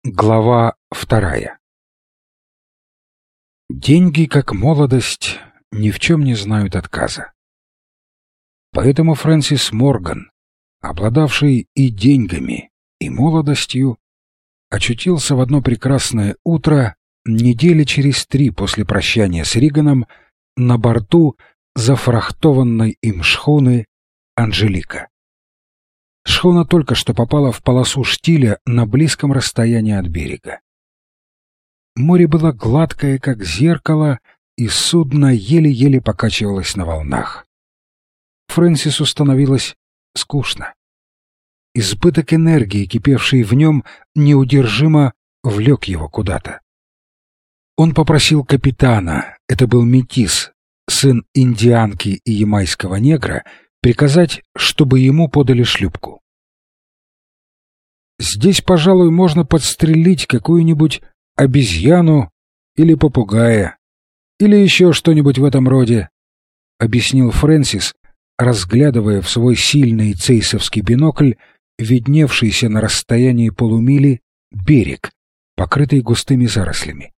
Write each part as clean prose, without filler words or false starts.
Глава 2. Деньги, как молодость, ни в чем не знают отказа. Поэтому Фрэнсис Морган, обладавший и деньгами, и молодостью, очутился в одно прекрасное утро, недели через 3 после прощания с Риганом, на борту зафрахтованной им шхуны «Анжелика». Шхуна только что попала в полосу штиля на близком расстоянии от берега. Море было гладкое, как зеркало, и судно еле-еле покачивалось на волнах. Фрэнсису становилось скучно. Избыток энергии, кипевший в нем, неудержимо влек его куда-то. Он попросил капитана, это был метис, сын индианки и ямайского негра, приказать, чтобы ему подали шлюпку. «Здесь, пожалуй, можно подстрелить какую-нибудь обезьяну или попугая, или еще что-нибудь в этом роде», — объяснил Фрэнсис, разглядывая в свой сильный цейсовский бинокль видневшийся на расстоянии полумили берег, покрытый густыми зарослями.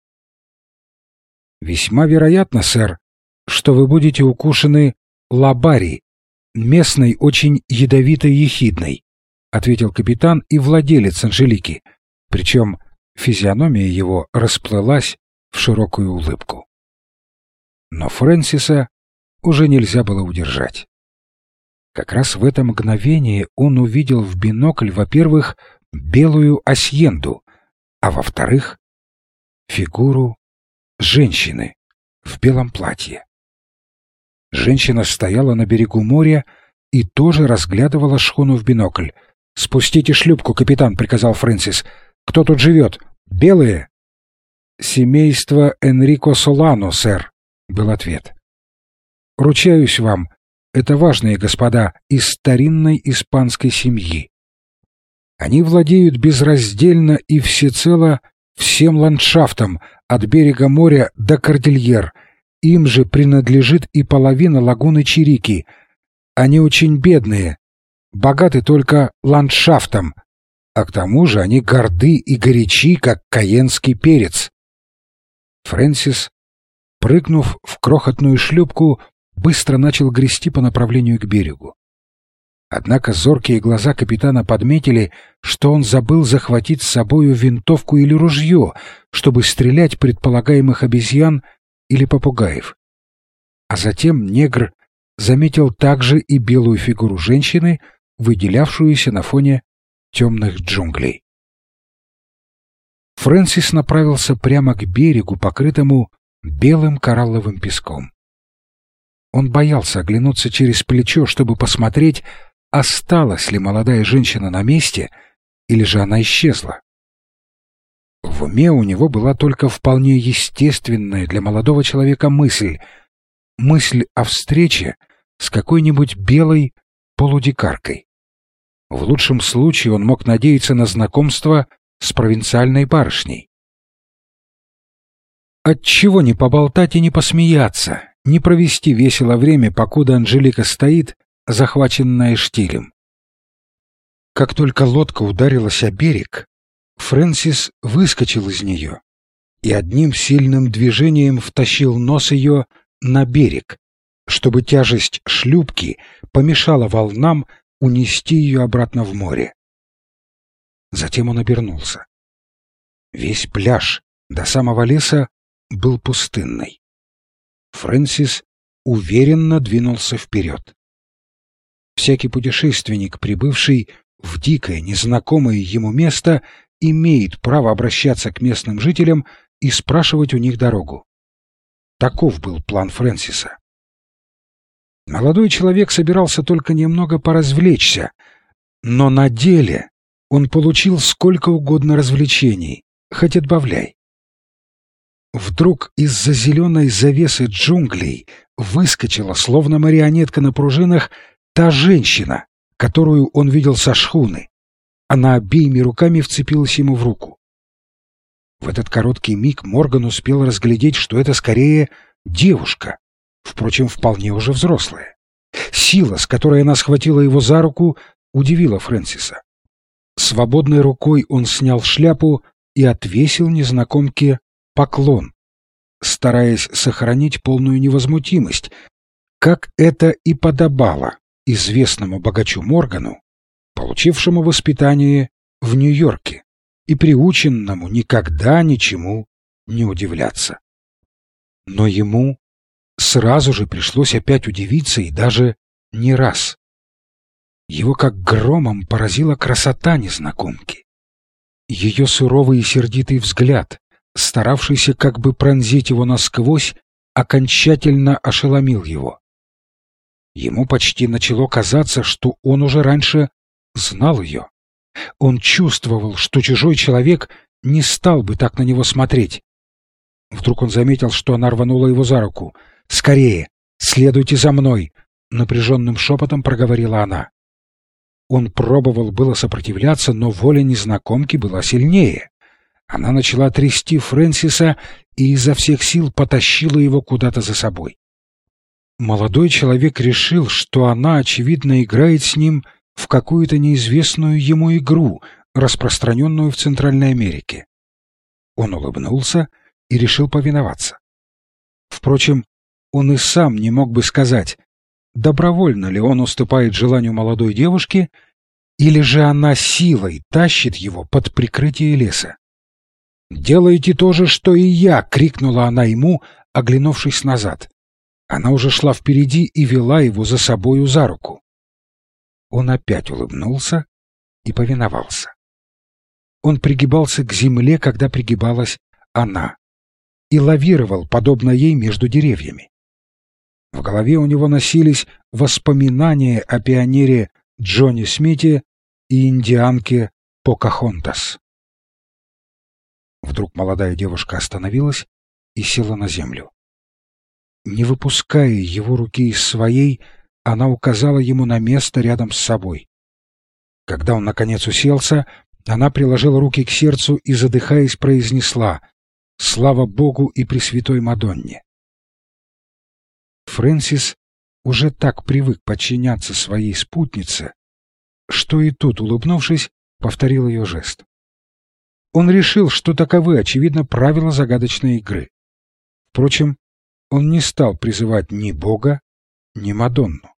«Весьма вероятно, сэр, что вы будете укушены лабари, местной очень ядовитой ехидной», — ответил капитан и владелец Анжелики, причем физиономия его расплылась в широкую улыбку. Но Фрэнсиса уже нельзя было удержать. Как раз в это мгновение он увидел в бинокль, во-первых, белую асьенду, а во-вторых, фигуру женщины в белом платье. Женщина стояла на берегу моря и тоже разглядывала шхуну в бинокль. «Спустите шлюпку, капитан», — приказал Фрэнсис. «Кто тут живет? Белые?» «Семейство Энрико Солано, сэр», — был ответ. «Ручаюсь вам, это важные господа из старинной испанской семьи. Они владеют безраздельно и всецело всем ландшафтом от берега моря до кордильер. Им же принадлежит и половина лагуны Чирики. Они очень бедные, богаты только ландшафтом, а к тому же они горды и горячи, как каенский перец». Фрэнсис, прыгнув в крохотную шлюпку, быстро начал грести по направлению к берегу. Однако зоркие глаза капитана подметили, что он забыл захватить с собою винтовку или ружье, чтобы стрелять предполагаемых обезьян или попугаев. А затем негр заметил также и белую фигуру женщины, выделявшуюся на фоне темных джунглей. Фрэнсис направился прямо к берегу, покрытому белым коралловым песком. Он боялся оглянуться через плечо, чтобы посмотреть, осталась ли молодая женщина на месте, или же она исчезла. В уме у него была только вполне естественная для молодого человека мысль о встрече с какой-нибудь белой полудикаркой. В лучшем случае он мог надеяться на знакомство с провинциальной барышней. Отчего не поболтать и не посмеяться, не провести весело время, покуда Анжелика стоит, захваченная штилем? Как только лодка ударилась о берег, Фрэнсис выскочил из нее и одним сильным движением втащил нос ее на берег, чтобы тяжесть шлюпки помешала волнам унести ее обратно в море. Затем он обернулся. Весь пляж до самого леса был пустынный. Фрэнсис уверенно двинулся вперед. Всякий путешественник, прибывший в дикое, незнакомое ему место, имеет право обращаться к местным жителям и спрашивать у них дорогу. Таков был план Фрэнсиса. Молодой человек собирался только немного поразвлечься, но на деле он получил сколько угодно развлечений, хоть отбавляй. Вдруг из-за зеленой завесы джунглей выскочила, словно марионетка на пружинах, та женщина, которую он видел со шхуны. Она обеими руками вцепилась ему в руку. В этот короткий миг Морган успел разглядеть, что это скорее девушка, впрочем, вполне уже взрослая. Сила, с которой она схватила его за руку, удивила Фрэнсиса. Свободной рукой он снял шляпу и отвесил незнакомке поклон, стараясь сохранить полную невозмутимость, как это и подобало известному богачу Моргану, получившему воспитание в Нью-Йорке и приученному никогда ничему не удивляться. Но ему сразу же пришлось опять удивиться, и даже не раз. Его как громом поразила красота незнакомки. Ее суровый и сердитый взгляд, старавшийся как бы пронзить его насквозь, окончательно ошеломил его. Ему почти начало казаться, что он уже раньше знал ее. Он чувствовал, что чужой человек не стал бы так на него смотреть. Вдруг он заметил, что она рванула его за руку. «Скорее! Следуйте за мной!» — напряженным шепотом проговорила она. Он пробовал было сопротивляться, но воля незнакомки была сильнее. Она начала трясти Фрэнсиса и изо всех сил потащила его куда-то за собой. Молодой человек решил, что она, очевидно, играет с ним в какую-то неизвестную ему игру, распространенную в Центральной Америке. Он улыбнулся и решил повиноваться. Впрочем, он и сам не мог бы сказать, добровольно ли он уступает желанию молодой девушки, или же она силой тащит его под прикрытие леса. «Делайте то же, что и я!» — крикнула она ему, оглянувшись назад. Она уже шла впереди и вела его за собою за руку. Он опять улыбнулся и повиновался. Он пригибался к земле, когда пригибалась она, и лавировал, подобно ей, между деревьями. В голове у него носились воспоминания о пионере Джонни Смите и индианке Покахонтас. Вдруг молодая девушка остановилась и села на землю. Не выпуская его руки из своей, она указала ему на место рядом с собой. Когда он наконец уселся, она приложила руки к сердцу и, задыхаясь, произнесла: «Слава Богу и Пресвятой Мадонне!» Фрэнсис уже так привык подчиняться своей спутнице, что и тут, улыбнувшись, повторил ее жест. Он решил, что таковы, очевидно, правила загадочной игры. Впрочем, он не стал призывать ни Бога, ни Мадонну.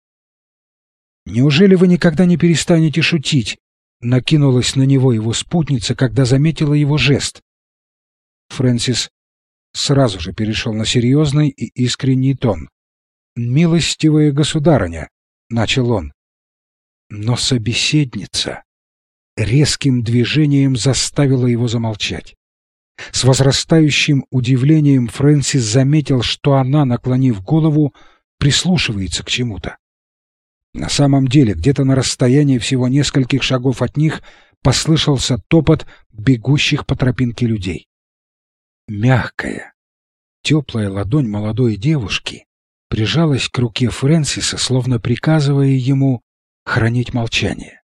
«Неужели вы никогда не перестанете шутить?» — накинулась на него его спутница, когда заметила его жест. Фрэнсис сразу же перешел на серьезный и искренний тон. «Милостивая государыня», — начал он. Но собеседница резким движением заставила его замолчать. С возрастающим удивлением Фрэнсис заметил, что она, наклонив голову, прислушивается к чему-то. На самом деле, где-то на расстоянии всего нескольких шагов от них послышался топот бегущих по тропинке людей. Мягкая, теплая ладонь молодой девушки прижалась к руке Фрэнсиса, словно приказывая ему хранить молчание.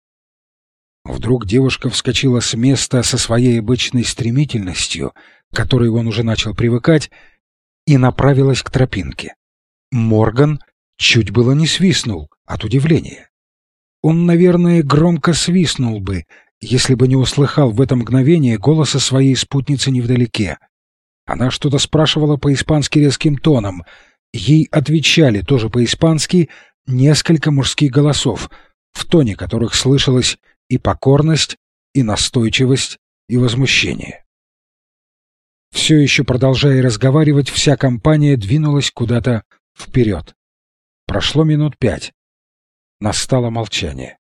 Вдруг девушка вскочила с места со своей обычной стремительностью, к которой он уже начал привыкать, и направилась к тропинке. Морган чуть было не свистнул от удивления. Он, наверное, громко свистнул бы, если бы не услыхал в это мгновение голоса своей спутницы невдалеке. Она что-то спрашивала по-испански резким тоном. Ей отвечали тоже по-испански несколько мужских голосов, в тоне которых слышалась и покорность, и настойчивость, и возмущение. Все еще продолжая разговаривать, вся компания двинулась куда-то вперед. Прошло минут 5. Настало молчание.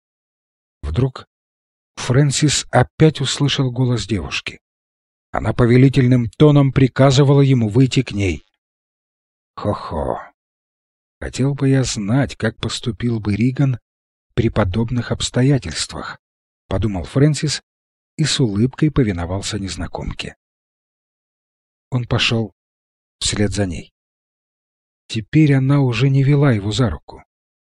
Вдруг Фрэнсис опять услышал голос девушки. Она повелительным тоном приказывала ему выйти к ней. «Хо-хо! Хотел бы я знать, как поступил бы Риган при подобных обстоятельствах», — подумал Фрэнсис и с улыбкой повиновался незнакомке. Он пошел вслед за ней. Теперь она уже не вела его за руку.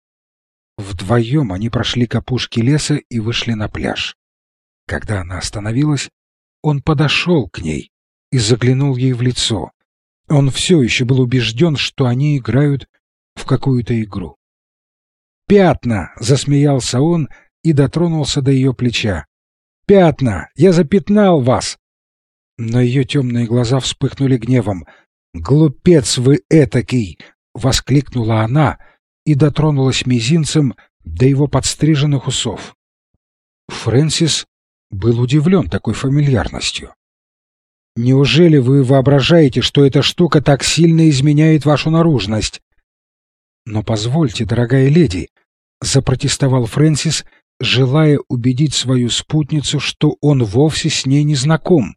Вдвоем они прошли к опушке леса и вышли на пляж. Когда она остановилась, он подошел к ней и заглянул ей в лицо. Он все еще был убежден, что они играют в какую-то игру. «Пятна!» — засмеялся он и дотронулся до ее плеча. пятна! Я запятнал вас!» Но ее темные глаза вспыхнули гневом. «Глупец вы этакий!» — воскликнула она и дотронулась мизинцем до его подстриженных усов. Фрэнсис был удивлен такой фамильярностью. «Неужели вы воображаете, что эта штука так сильно изменяет вашу наружность?» «Но позвольте, дорогая леди», — запротестовал Фрэнсис, желая убедить свою спутницу, что он вовсе с ней не знаком.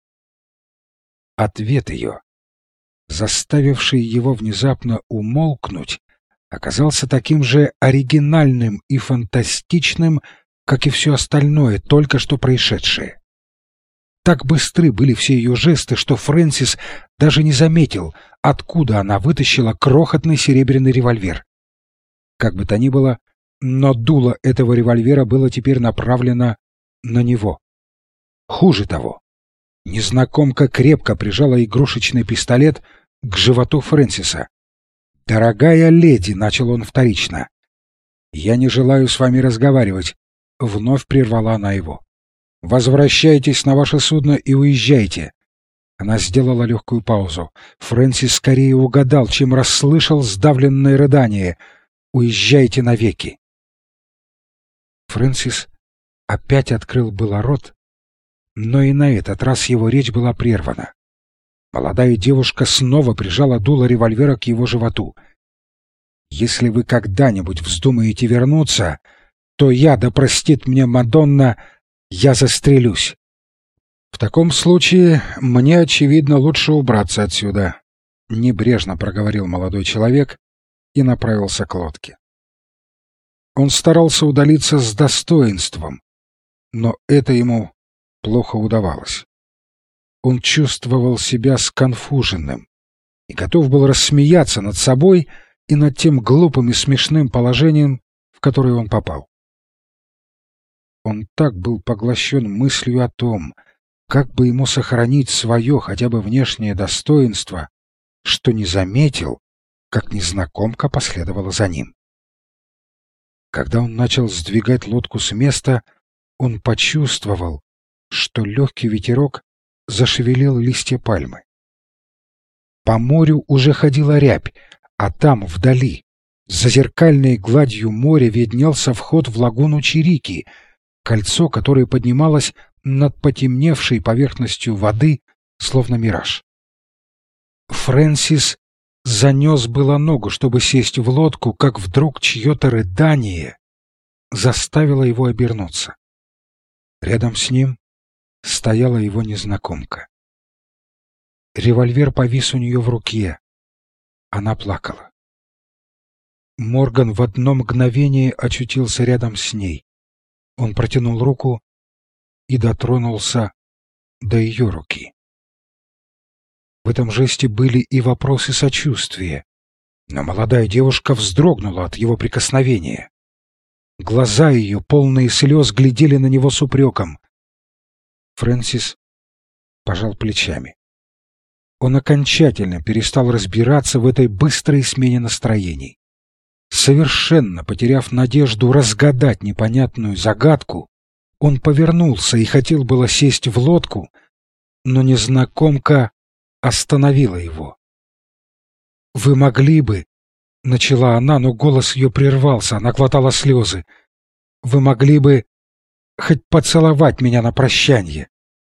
Ответ ее, заставивший его внезапно умолкнуть, оказался таким же оригинальным и фантастичным, как и все остальное, только что происшедшее. Так быстры были все ее жесты, что Фрэнсис даже не заметил, откуда она вытащила крохотный серебряный револьвер. Как бы то ни было, но дуло этого револьвера было теперь направлено на него. Хуже того, незнакомка крепко прижала игрушечный пистолет к животу Фрэнсиса. «Дорогая леди», — начал он вторично, — «я не желаю с вами разговаривать», — вновь прервала она его. «Возвращайтесь на ваше судно и уезжайте». Она сделала легкую паузу. Фрэнсис скорее угадал, чем расслышал сдавленное рыдание. «Уезжайте навеки». Фрэнсис опять открыл было рот, но и на этот раз его речь была прервана. Молодая девушка снова прижала дуло револьвера к его животу. «Если вы когда-нибудь вздумаете вернуться, то я, да простит мне Мадонна, я застрелюсь. В таком случае мне, очевидно, лучше убраться отсюда», — небрежно проговорил молодой человек и направился к лодке. Он старался удалиться с достоинством, но это ему плохо удавалось. Он чувствовал себя сконфуженным и готов был рассмеяться над собой и над тем глупым и смешным положением, в которое он попал. Он так был поглощен мыслью о том, как бы ему сохранить свое хотя бы внешнее достоинство, что не заметил, как незнакомка последовала за ним. Когда он начал сдвигать лодку с места, он почувствовал, что легкий ветерок зашевелил листья пальмы. По морю уже ходила рябь, а там, вдали, за зеркальной гладью моря виднелся вход в лагуну Чирики, кольцо, которое поднималось над потемневшей поверхностью воды, словно мираж. Фрэнсис занес было ногу, чтобы сесть в лодку, как вдруг чье-то рыдание заставило его обернуться. Рядом с ним стояла его незнакомка. Револьвер повис у нее в руке. Она плакала. Морган в одно мгновение очутился рядом с ней. Он протянул руку и дотронулся до ее руки. В этом жесте были и вопросы сочувствия, но молодая девушка вздрогнула от его прикосновения. Глаза ее, полные слез, глядели на него с упреком. Фрэнсис пожал плечами. Он окончательно перестал разбираться в этой быстрой смене настроений. Совершенно потеряв надежду разгадать непонятную загадку, он повернулся и хотел было сесть в лодку, но незнакомка остановила его. «Вы могли бы...» — начала она, но голос ее прервался, она глотала слезы. «Вы могли бы хоть поцеловать меня на прощанье».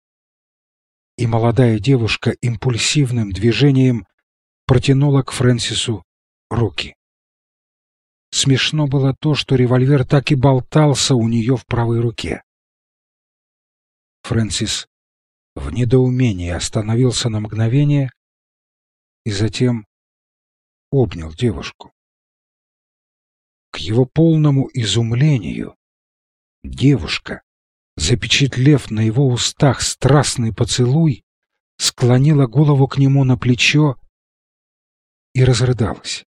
И молодая девушка импульсивным движением протянула к Фрэнсису руки. Смешно было то, что револьвер так и болтался у нее в правой руке. Фрэнсис в недоумении остановился на мгновение и затем обнял девушку. К его полному изумлению девушка, запечатлев на его устах страстный поцелуй, склонила голову к нему на плечо и разрыдалась.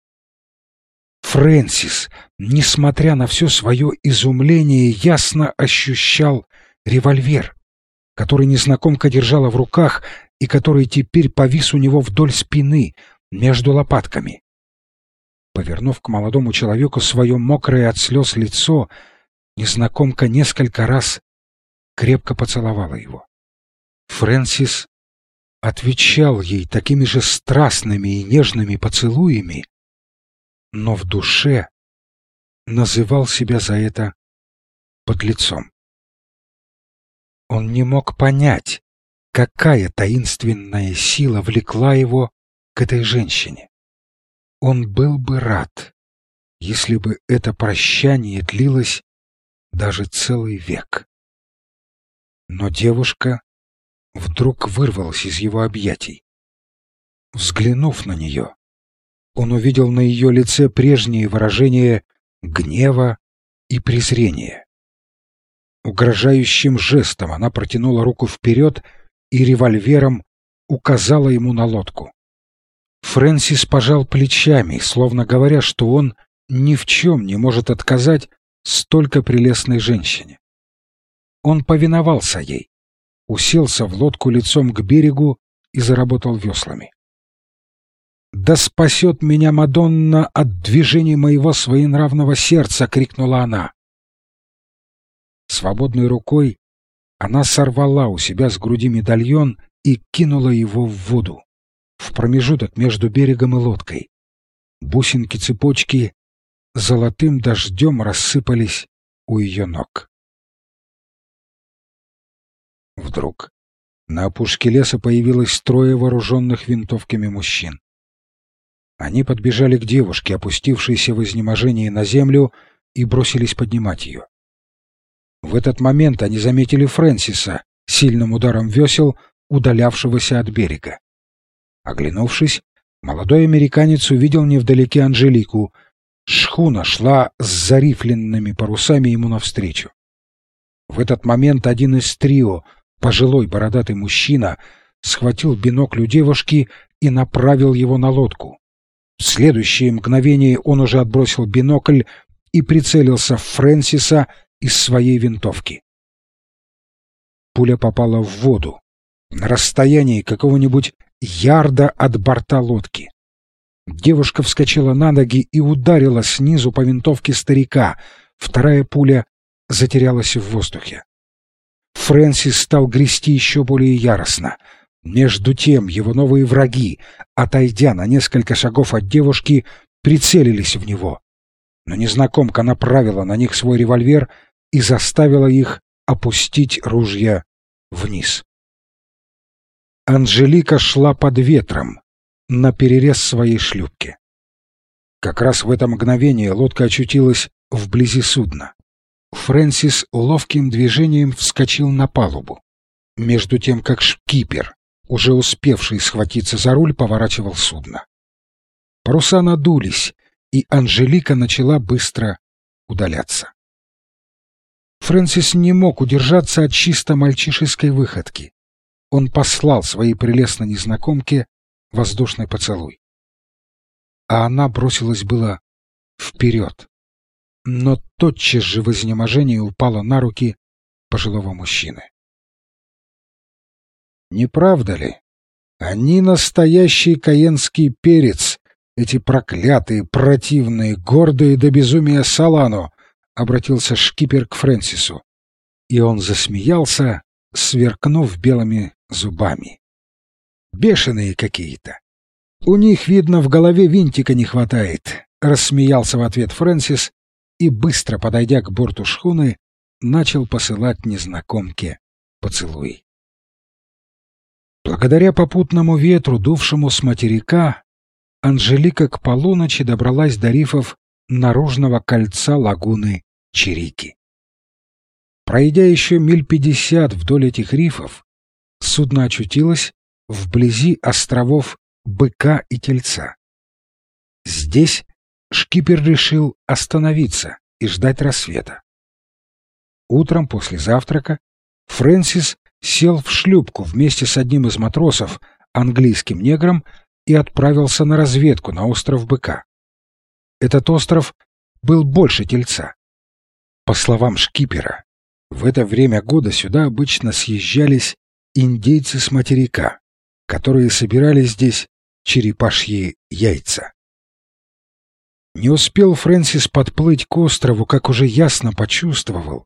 Фрэнсис, несмотря на все свое изумление, ясно ощущал револьвер, который незнакомка держала в руках и который теперь повис у него вдоль спины, между лопатками. Повернув к молодому человеку свое мокрое от слез лицо, незнакомка несколько раз крепко поцеловала его. Фрэнсис отвечал ей такими же страстными и нежными поцелуями, но в душе называл себя за это подлецом. Он не мог понять, какая таинственная сила влекла его к этой женщине. Он был бы рад, если бы это прощание длилось даже целый век. Но девушка вдруг вырвалась из его объятий. Взглянув на нее, он увидел на ее лице прежние выражения гнева и презрения. Угрожающим жестом она протянула руку вперед и револьвером указала ему на лодку. Фрэнсис пожал плечами, словно говоря, что он ни в чем не может отказать столько прелестной женщине. Он повиновался ей, уселся в лодку лицом к берегу и заработал веслами. «Да спасет меня Мадонна от движений моего своенравного сердца!» — крикнула она. Свободной рукой она сорвала у себя с груди медальон и кинула его в воду, в промежуток между берегом и лодкой. Бусинки цепочки золотым дождем рассыпались у ее ног. Вдруг на опушке леса появилось трое вооруженных винтовками мужчин. Они подбежали к девушке, опустившейся в изнеможении на землю, и бросились поднимать ее. В этот момент они заметили Фрэнсиса, сильным ударом весел, удалявшегося от берега. Оглянувшись, молодой американец увидел невдалеке Анжелику. Шхуна шла с зарифленными парусами ему навстречу. В этот момент один из трио, пожилой бородатый мужчина, схватил бинокль у девушки и направил его на лодку. В следующее мгновение он уже отбросил бинокль и прицелился в Фрэнсиса из своей винтовки. Пуля попала в воду на расстоянии какого-нибудь ярда от борта лодки. Девушка вскочила на ноги и ударила снизу по винтовке старика. Вторая пуля затерялась в воздухе. Фрэнсис стал грести еще более яростно. Между тем его новые враги, отойдя на несколько шагов от девушки, прицелились в него. Но незнакомка направила на них свой револьвер и заставила их опустить ружья вниз. Анжелика шла под ветром, наперерез своей шлюпке. Как раз в это мгновение лодка очутилась вблизи судна. Фрэнсис ловким движением вскочил на палубу, между тем как шкипер, уже успевший схватиться за руль, поворачивал судно. Паруса надулись, и Анжелика начала быстро удаляться. Фрэнсис не мог удержаться от чисто мальчишеской выходки. Он послал своей прелестной незнакомке воздушный поцелуй. А она бросилась было вперед, но тотчас же в изнеможении упала на руки пожилого мужчины. «Не правда ли? Они настоящий каенский перец, эти проклятые, противные, гордые до безумия Солано!» — обратился шкипер к Фрэнсису. И он засмеялся, сверкнув белыми зубами. «Бешеные какие-то! У них, видно, в голове винтика не хватает!» — рассмеялся в ответ Фрэнсис и, быстро подойдя к борту шхуны, начал посылать незнакомке поцелуи. Благодаря попутному ветру, дувшему с материка, Анжелика к полуночи добралась до рифов наружного кольца лагуны Чирики. Пройдя еще миль 50 вдоль этих рифов, судно очутилось вблизи островов Быка и Тельца. Здесь шкипер решил остановиться и ждать рассвета. Утром после завтрака Фрэнсис сел в шлюпку вместе с одним из матросов, английским негром, и отправился на разведку на остров Быка. Этот остров был больше Тельца. По словам шкипера, в это время года сюда обычно съезжались индейцы с материка, которые собирали здесь черепашьи яйца. Не успел Фрэнсис подплыть к острову, как уже ясно почувствовал,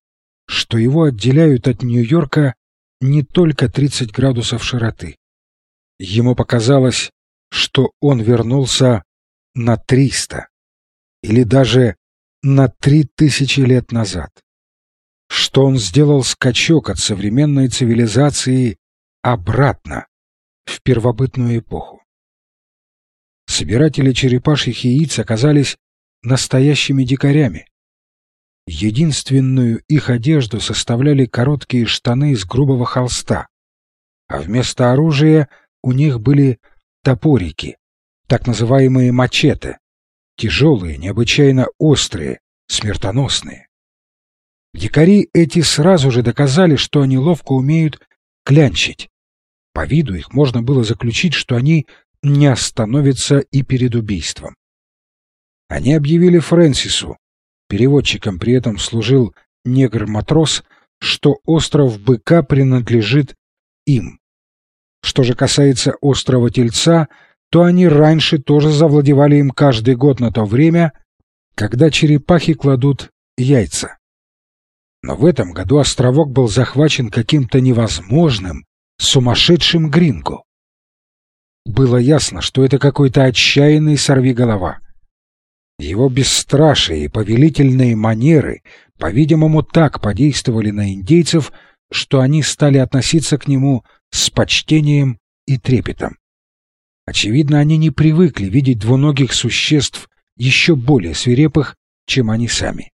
что его отделяют от Нью-Йорка не только 30 градусов широты. Ему показалось, что он вернулся на 300 или даже на 3000 лет назад, что он сделал скачок от современной цивилизации обратно, в первобытную эпоху. Собиратели черепашьих яиц оказались настоящими дикарями. Единственную их одежду составляли короткие штаны из грубого холста, а вместо оружия у них были топорики, так называемые мачете, тяжелые, необычайно острые, смертоносные. Дикари эти сразу же доказали, что они ловко умеют клянчить. По виду их можно было заключить, что они не остановятся и перед убийством. Они объявили Фрэнсису, переводчиком при этом служил негр-матрос, что остров Быка принадлежит им. Что же касается острова Тельца, то они раньше тоже завладевали им каждый год на то время, когда черепахи кладут яйца. Но в этом году островок был захвачен каким-то невозможным, сумасшедшим гринго. Было ясно, что это какой-то отчаянный сорвиголова. Его бесстрашие и повелительные манеры, по-видимому, так подействовали на индейцев, что они стали относиться к нему с почтением и трепетом. Очевидно, они не привыкли видеть двуногих существ еще более свирепых, чем они сами.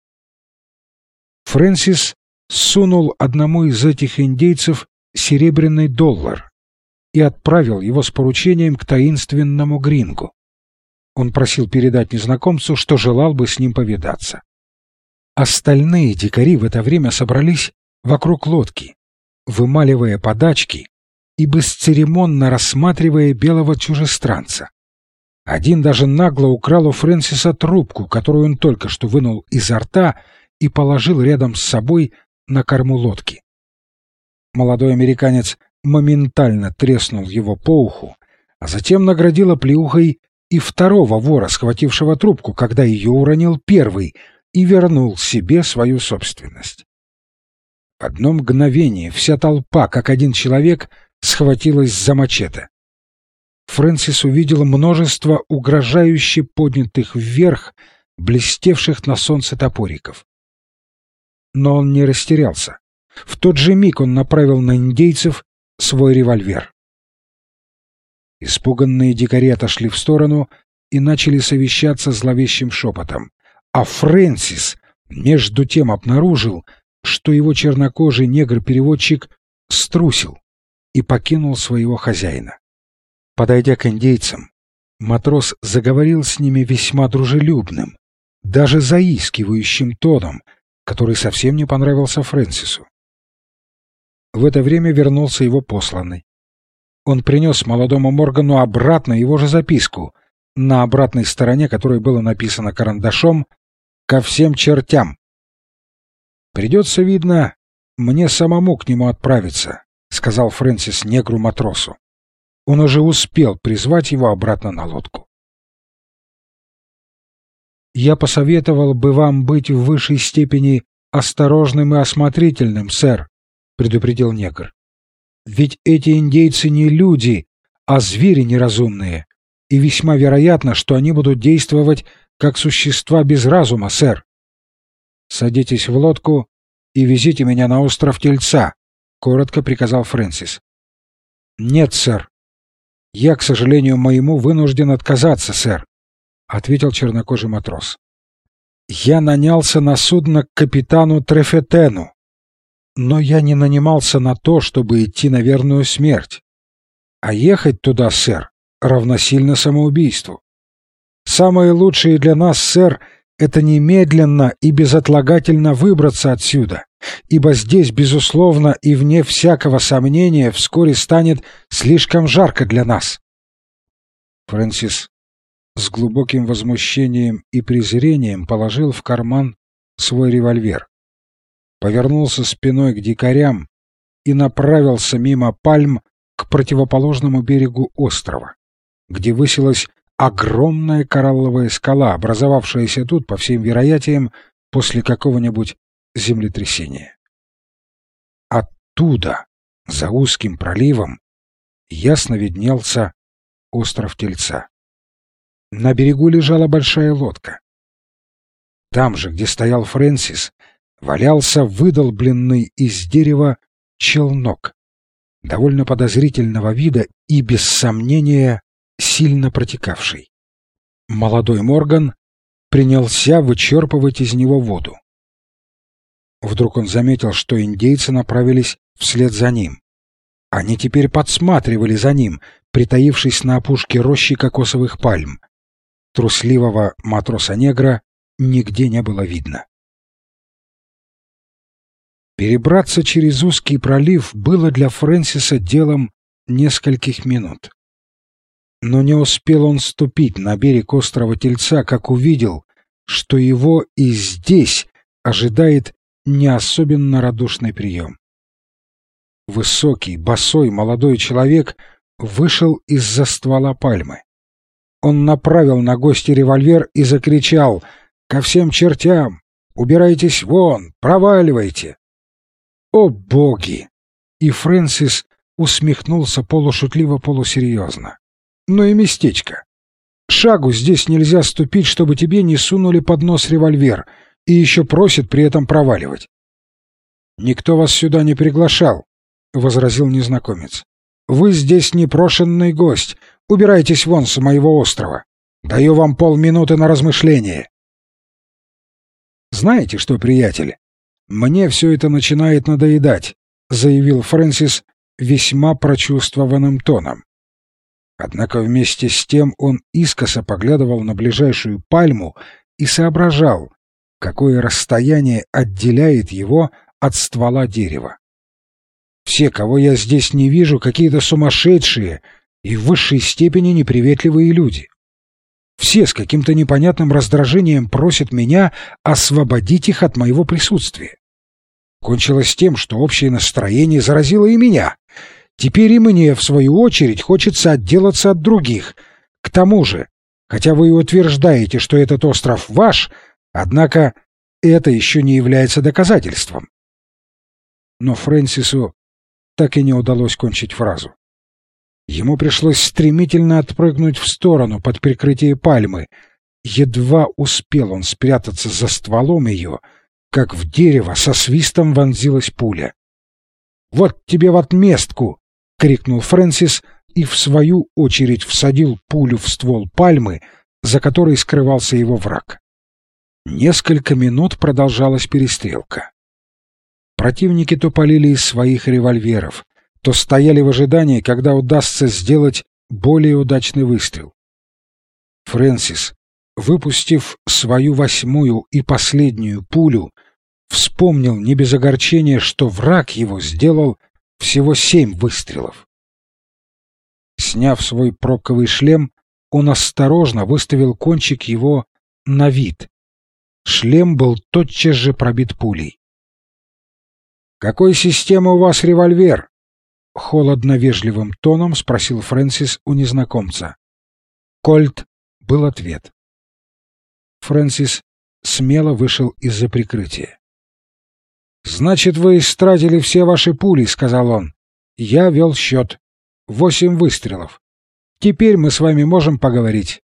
Фрэнсис сунул одному из этих индейцев серебряный доллар и отправил его с поручением к таинственному грингу. Он просил передать незнакомцу, что желал бы с ним повидаться. Остальные дикари в это время собрались вокруг лодки, вымаливая подачки и бесцеремонно рассматривая белого чужестранца. Один даже нагло украл у Фрэнсиса трубку, которую он только что вынул изо рта и положил рядом с собой на корму лодки. Молодой американец моментально треснул его по уху, а затем наградил оплеухой и второго вора, схватившего трубку, когда ее уронил первый, и вернул себе свою собственность. В одно мгновение вся толпа, как один человек, схватилась за мачете. Фрэнсис увидел множество угрожающе поднятых вверх, блестевших на солнце топориков. Но он не растерялся. В тот же миг он направил на индейцев свой револьвер. Испуганные дикари отошли в сторону и начали совещаться зловещим шепотом. А Фрэнсис между тем обнаружил, что его чернокожий негр-переводчик струсил и покинул своего хозяина. Подойдя к индейцам, матрос заговорил с ними весьма дружелюбным, даже заискивающим тоном, который совсем не понравился Фрэнсису. В это время вернулся его посланный. Он принес молодому Моргану обратно его же записку, на обратной стороне которой было написано карандашом «Ко всем чертям». «Придется, видно, мне самому к нему отправиться», — сказал Фрэнсис негру-матросу. Он уже успел призвать его обратно на лодку. «Я посоветовал бы вам быть в высшей степени осторожным и осмотрительным, сэр», — предупредил негр. «Ведь эти индейцы не люди, а звери неразумные, и весьма вероятно, что они будут действовать как существа без разума, сэр. Садитесь в лодку и везите меня на остров Тельца», — коротко приказал Фрэнсис. «Нет, сэр. Я, к сожалению моему, вынужден отказаться, сэр», — ответил чернокожий матрос. «Я нанялся на судно к капитану Трефетену, но я не нанимался на то, чтобы идти на верную смерть. А ехать туда, сэр, равносильно самоубийству. Самое лучшее для нас, сэр, это немедленно и безотлагательно выбраться отсюда, ибо здесь, безусловно и вне всякого сомнения, вскоре станет слишком жарко для нас». Фрэнсис с глубоким возмущением и презрением положил в карман свой револьвер, повернулся спиной к дикарям и направился мимо пальм к противоположному берегу острова, где высилась огромная коралловая скала, образовавшаяся тут, по всем вероятиям, после какого-нибудь землетрясение. Оттуда, за узким проливом, ясно виднелся остров Тельца. На берегу лежала большая лодка. Там же, где стоял Фрэнсис, валялся выдолбленный из дерева челнок, довольно подозрительного вида и, без сомнения, сильно протекавший. Молодой Морган принялся вычерпывать из него воду. Вдруг он заметил, что индейцы направились вслед за ним. Они теперь подсматривали за ним, притаившись на опушке рощи кокосовых пальм. Трусливого матроса-негра нигде не было видно. Перебраться через узкий пролив было для Фрэнсиса делом нескольких минут. Но не успел он ступить на берег острова Тельца, как увидел, что его и здесь ожидает не особенно радушный прием. Высокий, босой молодой человек вышел из-за ствола пальмы. Он направил на гостя револьвер и закричал: «Ко всем чертям! Убирайтесь вон! Проваливайте!» «О боги!» И Фрэнсис усмехнулся полушутливо-полусерьезно. «Ну и местечко! Шагу здесь нельзя ступить, чтобы тебе не сунули под нос револьвер, и еще просят при этом проваливать». «Никто вас сюда не приглашал», — возразил незнакомец. «Вы здесь непрошенный гость. Убирайтесь вон с моего острова. Даю вам полминуты на размышление». «Знаете что, приятель, мне все это начинает надоедать», — заявил Фрэнсис весьма прочувствованным тоном. Однако вместе с тем он искоса поглядывал на ближайшую пальму и соображал, какое расстояние отделяет его от ствола дерева. «Все, кого я здесь не вижу, какие-то сумасшедшие и в высшей степени неприветливые люди. Все с каким-то непонятным раздражением просят меня освободить их от моего присутствия. Кончилось тем, что общее настроение заразило и меня. Теперь и мне, в свою очередь, хочется отделаться от других. К тому же, хотя вы и утверждаете, что этот остров ваш, однако это еще не является доказательством». Но Фрэнсису так и не удалось кончить фразу. Ему пришлось стремительно отпрыгнуть в сторону под прикрытие пальмы. Едва успел он спрятаться за стволом ее, как в дерево со свистом вонзилась пуля. «Вот тебе в отместку!» — крикнул Фрэнсис и в свою очередь всадил пулю в ствол пальмы, за которой скрывался его враг. Несколько минут продолжалась перестрелка. Противники то палили из своих револьверов, то стояли в ожидании, когда удастся сделать более удачный выстрел. Фрэнсис, выпустив свою 8-ю и последнюю пулю, вспомнил не без огорчения, что враг его сделал всего 7 выстрелов. Сняв свой пробковый шлем, он осторожно выставил кончик его на вид. Шлем был тотчас же пробит пулей. «Какой системы у вас револьвер?» — холодно-вежливым тоном спросил Фрэнсис у незнакомца. «Кольт», — был ответ. Фрэнсис смело вышел из-за прикрытия. «Значит, вы истратили все ваши пули», — сказал он. «Я вел счет. 8 выстрелов. Теперь мы с вами можем поговорить».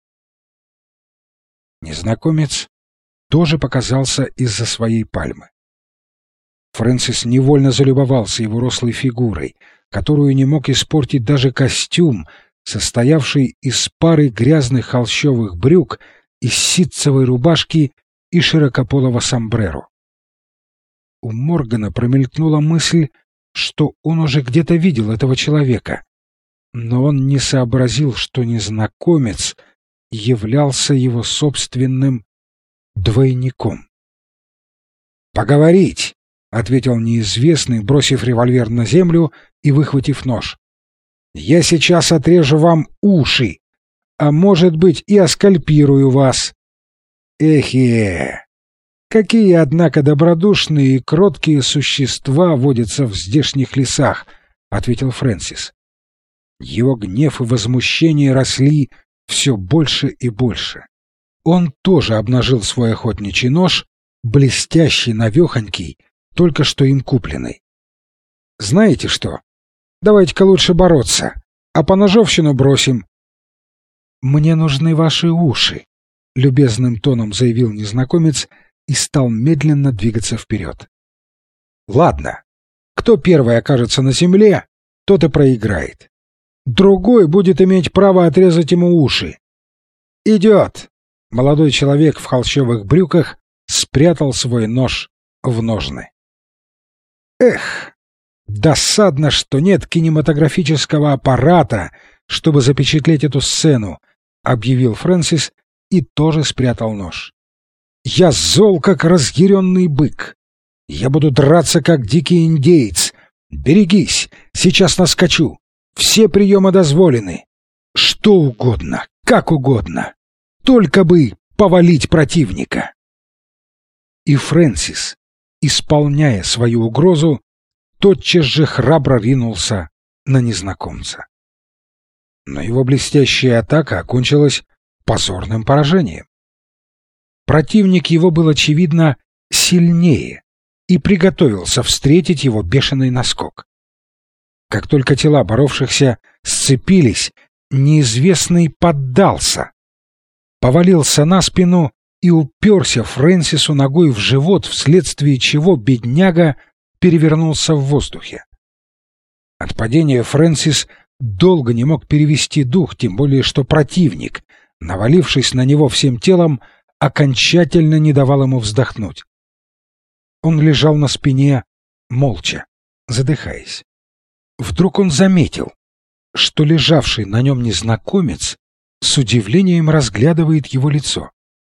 Незнакомец тоже показался из-за своей пальмы. Фрэнсис невольно залюбовался его рослой фигурой, которую не мог испортить даже костюм, состоявший из пары грязных холщовых брюк, из ситцевой рубашки и широкополого сомбреро. У Моргана промелькнула мысль, что он уже где-то видел этого человека, но он не сообразил, что незнакомец являлся его собственным двойником. «Поговорить!» — ответил неизвестный, бросив револьвер на землю и выхватив нож. «Я сейчас отрежу вам уши, а может быть и оскальпирую вас». «Эхе! Какие, однако, добродушные и кроткие существа водятся в здешних лесах», — ответил Фрэнсис. Его гнев и возмущение росли все больше и больше. Он тоже обнажил свой охотничий нож блестящий, навехонький, только что им купленный. «Знаете что? Давайте-ка лучше бороться, а поножовщину бросим». «Мне нужны ваши уши», — любезным тоном заявил незнакомец и стал медленно двигаться вперед. «Ладно, кто первый окажется на земле, тот и проиграет. Другой будет иметь право отрезать ему уши. Идет!» Молодой человек в холщовых брюках спрятал свой нож в ножны. «Эх, досадно, что нет кинематографического аппарата, чтобы запечатлеть эту сцену», — объявил Фрэнсис и тоже спрятал нож. «Я зол, как разъяренный бык. Я буду драться, как дикий индеец. Берегись, сейчас наскочу. Все приемы дозволены. Что угодно, как угодно. Только бы повалить противника». И Фрэнсис, исполняя свою угрозу, тотчас же храбро ринулся на незнакомца. Но его блестящая атака окончилась позорным поражением. Противник его был, очевидно, сильнее и приготовился встретить его бешеный наскок. Как только тела боровшихся сцепились, неизвестный поддался, повалился на спину и уперся Фрэнсису ногой в живот, вследствие чего бедняга перевернулся в воздухе. От падения Фрэнсис долго не мог перевести дух, тем более что противник, навалившись на него всем телом, окончательно не давал ему вздохнуть. Он лежал на спине, молча, задыхаясь. Вдруг он заметил, что лежавший на нем незнакомец с удивлением разглядывает его лицо.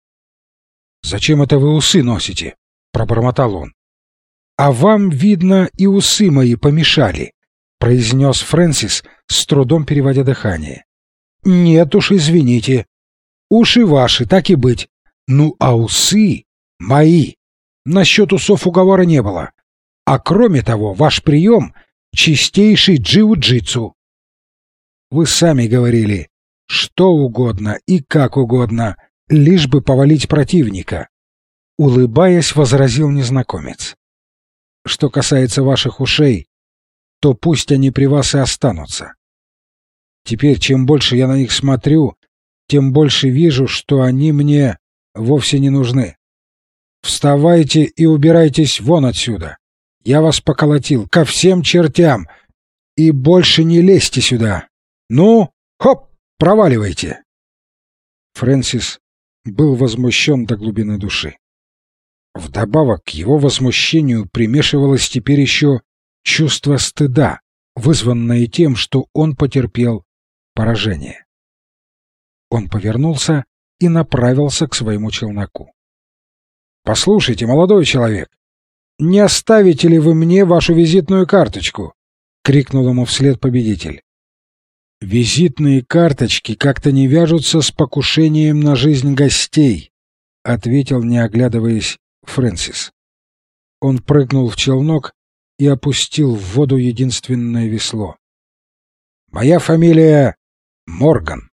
«Зачем это вы усы носите?» — пробормотал он. «А вам, видно, и усы мои помешали», — произнес Фрэнсис, с трудом переводя дыхание. «Нет уж, извините. Уши ваши, так и быть. Ну, а усы мои. Насчет усов уговора не было. А кроме того, ваш прием — чистейший джиу-джитсу. Вы сами говорили, что угодно и как угодно, лишь бы повалить противника», — улыбаясь, возразил незнакомец. «Что касается ваших ушей, то пусть они при вас и останутся. Теперь, чем больше я на них смотрю, тем больше вижу, что они мне вовсе не нужны. Вставайте и убирайтесь вон отсюда. Я вас поколотил ко всем чертям, и больше не лезьте сюда. Ну, хоп, проваливайте». Фрэнсис был возмущен до глубины души. Вдобавок к его возмущению примешивалось теперь еще чувство стыда, вызванное тем, что он потерпел поражение. Он повернулся и направился к своему челноку. «Послушайте, молодой человек, не оставите ли вы мне вашу визитную карточку?» — крикнул ему вслед победитель. «Визитные карточки как-то не вяжутся с покушением на жизнь гостей», — ответил, не оглядываясь, Фрэнсис. Он прыгнул в челнок и опустил в воду единственное весло. «Моя фамилия Морган».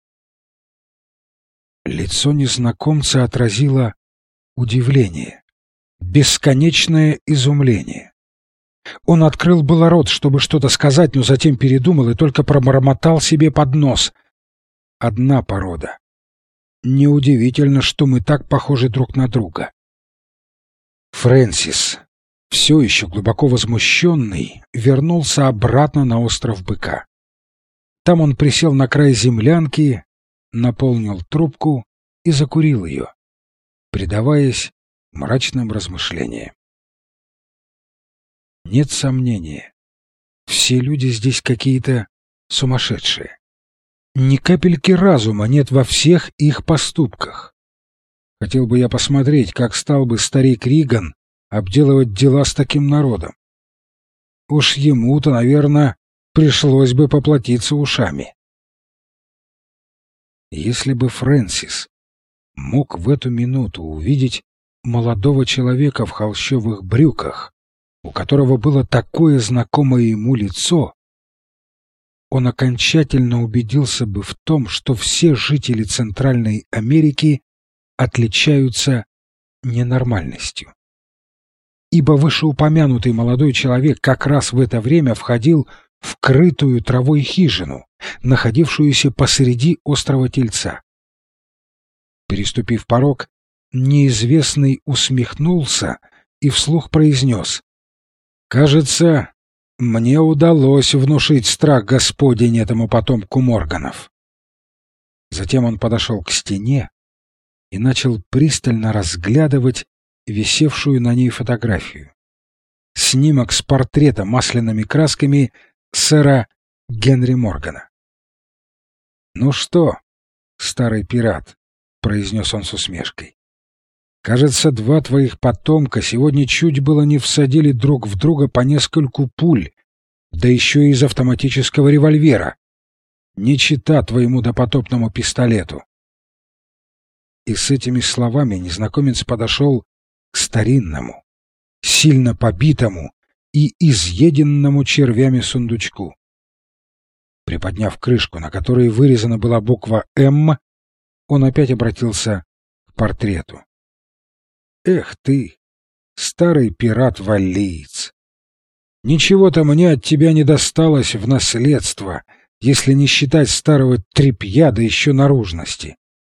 Лицо незнакомца отразило удивление, бесконечное изумление. Он открыл было рот, чтобы что-то сказать, но затем передумал и только пробормотал себе под нос. «Одна порода. Неудивительно, что мы так похожи друг на друга». Фрэнсис, все еще глубоко возмущенный, вернулся обратно на остров Быка. Там он присел на край землянки, наполнил трубку и закурил ее, предаваясь мрачным размышлениям. Нет сомнения, все люди здесь какие-то сумасшедшие. Ни капельки разума нет во всех их поступках. Хотел бы я посмотреть, как стал бы старик Риган обделывать дела с таким народом. Уж ему-то, наверное, пришлось бы поплатиться ушами. Если бы Фрэнсис мог в эту минуту увидеть молодого человека в холщовых брюках, у которого было такое знакомое ему лицо, он окончательно убедился бы в том, что все жители Центральной Америки отличаются ненормальностью. ибо вышеупомянутый молодой человек как раз в это время входил в крытую травой хижину, находившуюся посреди острова Тельца. Переступив порог, неизвестный усмехнулся и вслух произнес: «Кажется, мне удалось внушить страх Господень этому потомку Морганов». Затем он подошел к стене и начал пристально разглядывать висевшую на ней фотографию. Снимок с портрета масляными красками сэра Генри Моргана. «Ну что, старый пират», — произнес он с усмешкой, — «кажется, два твоих потомка сегодня чуть было не всадили друг в друга по нескольку пуль, да еще и из автоматического револьвера. Не чита твоему допотопному пистолету». И с этими словами незнакомец подошел к старинному, сильно побитому и изъеденному червями сундучку. Приподняв крышку, на которой вырезана была буква «М», он опять обратился к портрету. «Эх ты, старый пират-валлиец! Ничего-то мне от тебя не досталось в наследство, если не считать старого тряпья, да еще наружности».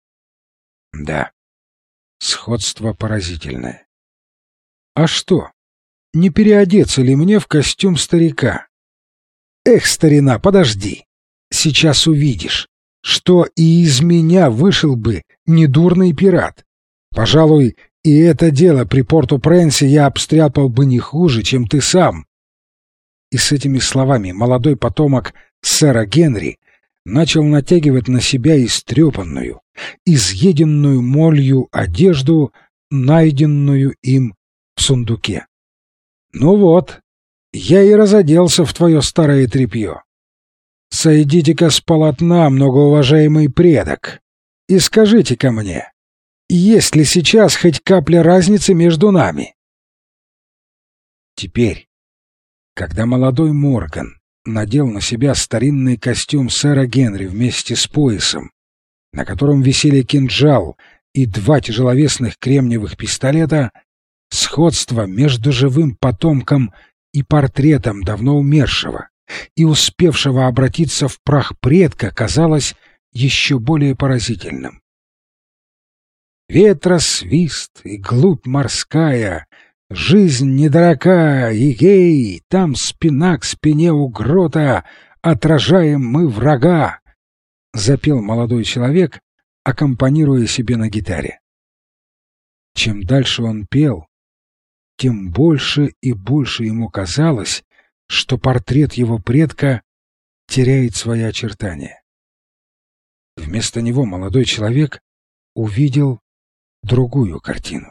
Да, сходство поразительное. А что, не переодеться ли мне в костюм старика? Эх, старина, подожди. Сейчас увидишь, что и из меня вышел бы недурный пират. Пожалуй, и это дело при Порту-Пренсе я обстряпал бы не хуже, чем ты сам. И с этими словами молодой потомок сэра Генри начал натягивать на себя истрепанную, изъеденную молью одежду, найденную им в сундуке. «Ну вот, я и разоделся в твое старое тряпье. Сойдите-ка с полотна, многоуважаемый предок, и скажите-ка мне, есть ли сейчас хоть капля разницы между нами?» Теперь, когда молодой Морган надел на себя старинный костюм сэра Генри вместе с поясом, на котором висели кинжал и два тяжеловесных кремниевых пистолета, сходство между живым потомком и портретом давно умершего и успевшего обратиться в прах предка казалось еще более поразительным. Ветра свист и глубь морская, жизнь недорога, егей, там спина к спине у грота, отражаем мы врага, — запел молодой человек, аккомпанируя себе на гитаре. Чем дальше он пел, тем больше и больше ему казалось, что портрет его предка теряет свои очертания. Вместо него молодой человек увидел другую картину.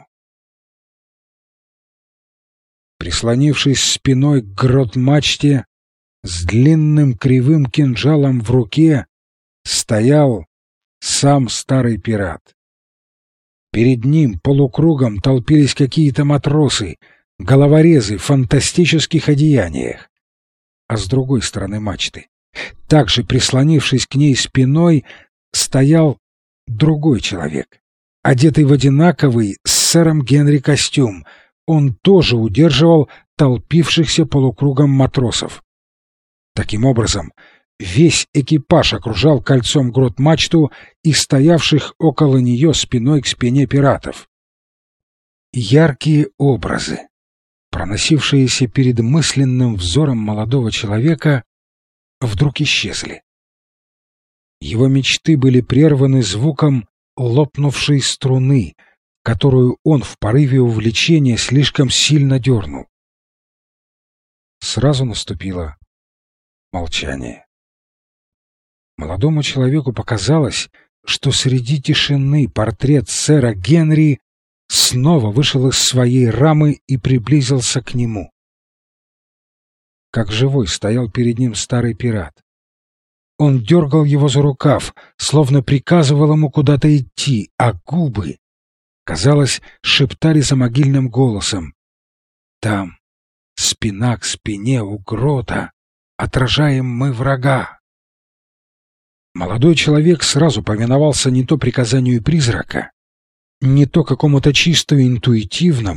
Прислонившись спиной к грот-мачте, с длинным кривым кинжалом в руке, стоял сам старый пират. Перед ним полукругом толпились какие-то матросы, головорезы в фантастических одеяниях. А с другой стороны мачты, также прислонившись к ней спиной, стоял другой человек, одетый в одинаковый с сэром Генри костюм. Он тоже удерживал толпившихся полукругом матросов. Таким образом, весь экипаж окружал кольцом грот-мачту и стоявших около нее спиной к спине пиратов. Яркие образы, проносившиеся перед мысленным взором молодого человека, вдруг исчезли. Его мечты были прерваны звуком лопнувшей струны, которую он в порыве увлечения слишком сильно дернул. Сразу наступило молчание. Молодому человеку показалось, что среди тишины портрет сэра Генри снова вышел из своей рамы и приблизился к нему. Как живой стоял перед ним старый пират. Он дергал его за рукав, словно приказывал ему куда-то идти, а губы, казалось, шептали за могильным голосом: «Там, спина к спине у грота, отражаем мы врага». Молодой человек сразу повиновался не то приказанию призрака, не то какому-то чисто интуитивному,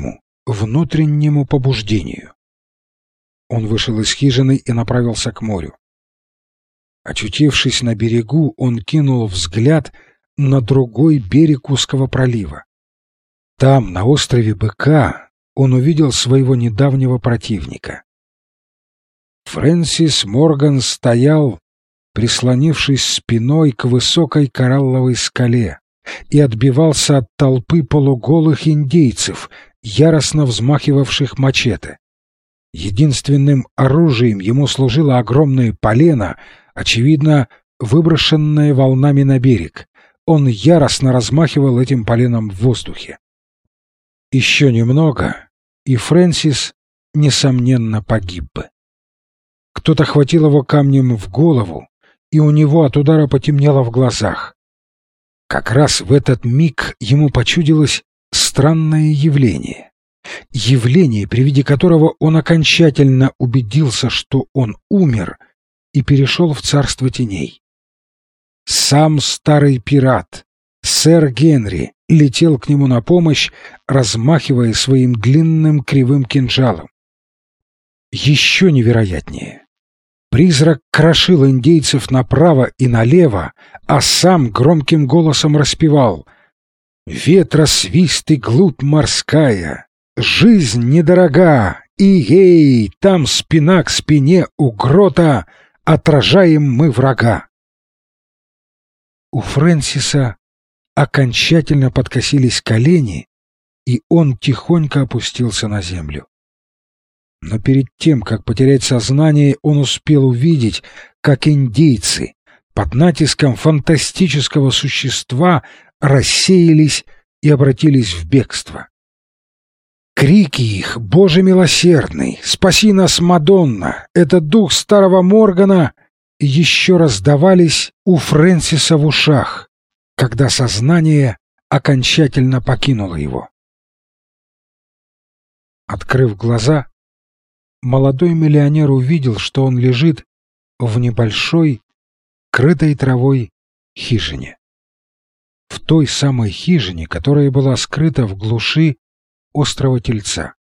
внутреннему побуждению. Он вышел из хижины и направился к морю. Очутившись на берегу, он кинул взгляд на другой берег узкого пролива. Там, на острове Быка, он увидел своего недавнего противника. Фрэнсис Морган стоял, прислонившись спиной к высокой коралловой скале, и отбивался от толпы полуголых индейцев, яростно взмахивавших мачете. Единственным оружием ему служило огромное полено, очевидно, выброшенное волнами на берег. Он яростно размахивал этим поленом в воздухе. Еще немного, и Фрэнсис, несомненно, погиб бы. Кто-то хватил его камнем в голову, и у него от удара потемнело в глазах. Как раз в этот миг ему почудилось странное явление. Явление, при виде которого он окончательно убедился, что он умер, и перешел в царство теней. Сам старый пират, сэр Генри, летел к нему на помощь, размахивая своим длинным кривым кинжалом. Еще невероятнее. Призрак крошил индейцев направо и налево, а сам громким голосом распевал: «Ветра свист и глубь морская, жизнь недорога, и ей, там спина к спине у грота, отражаем мы врага». У Фрэнсиса окончательно подкосились колени, и он тихонько опустился на землю. Но перед тем, как потерять сознание, он успел увидеть, как индейцы под натиском фантастического существа рассеялись и обратились в бегство. Крики их: «Боже милосердный! Спаси нас, Мадонна! Это дух старого Моргана!» еще раздавались у Фрэнсиса в ушах, когда сознание окончательно покинуло его. Открыв глаза, молодой миллионер увидел, что он лежит в небольшой, крытой травой хижине. В той самой хижине, которая была скрыта в глуши острова Тельца.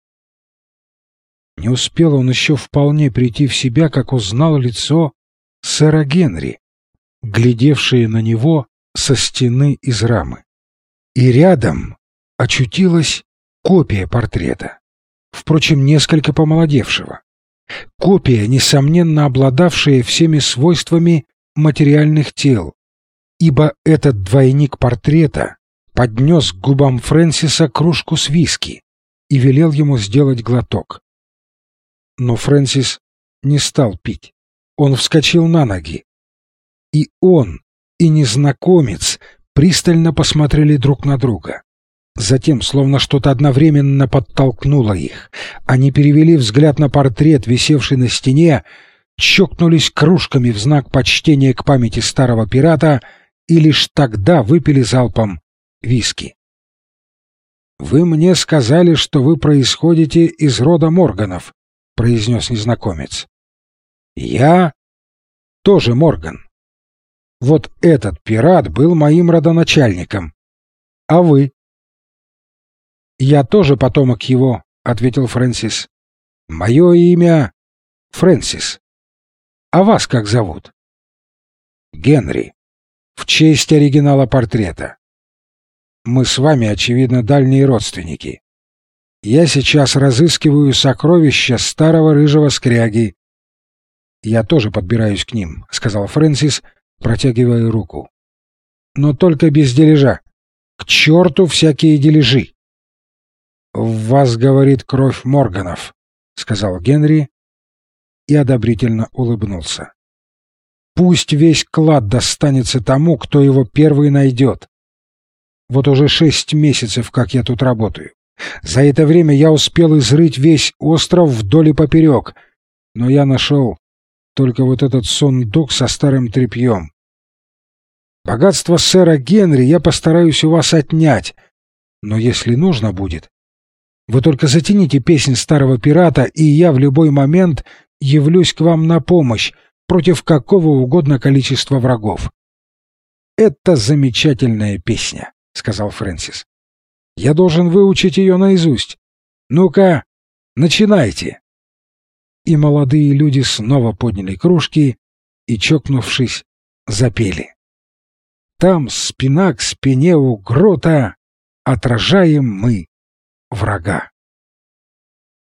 Не успел он еще вполне прийти в себя, как узнал лицо сэра Генри, глядевшее на него со стены из рамы. И рядом очутилась копия портрета, впрочем, несколько помолодевшего. Копия, несомненно, обладавшая всеми свойствами материальных тел, ибо этот двойник портрета поднес к губам Фрэнсиса кружку с виски и велел ему сделать глоток. Но Фрэнсис не стал пить. Он вскочил на ноги. И он, и незнакомец пристально посмотрели друг на друга. Затем, словно что-то одновременно подтолкнуло их, они перевели взгляд на портрет, висевший на стене, чокнулись кружками в знак почтения к памяти старого пирата и лишь тогда выпили залпом виски. «Вы мне сказали, что вы происходите из рода Морганов», — произнес незнакомец. «Я тоже Морган. Вот этот пират был моим родоначальником. А вы?» «Я тоже потомок его», — ответил Фрэнсис. «Мое имя Фрэнсис. А вас как зовут?» «Генри. В честь оригинала портрета. Мы с вами, очевидно, дальние родственники. Я сейчас разыскиваю сокровища старого рыжего скряги». «Я тоже подбираюсь к ним», — сказал Фрэнсис, протягивая руку. «Но только без дележа. К черту всякие дележи!» «В вас говорит кровь Морганов», — сказал Генри и одобрительно улыбнулся. «Пусть весь клад достанется тому, кто его первый найдет. Вот уже 6 месяцев, как я тут работаю. За это время я успел изрыть весь остров вдоль и поперек, но я нашел только вот этот сундук со старым тряпьем. Богатство сэра Генри я постараюсь у вас отнять, но если нужно будет, вы только затяните песнь старого пирата, и я в любой момент явлюсь к вам на помощь против какого угодно количества врагов». «Это замечательная песня», — сказал Фрэнсис. «Я должен выучить ее наизусть. Ну-ка, начинайте!» И молодые люди снова подняли кружки и, чокнувшись, запели. Там спина к спине у грота отражаем мы врага.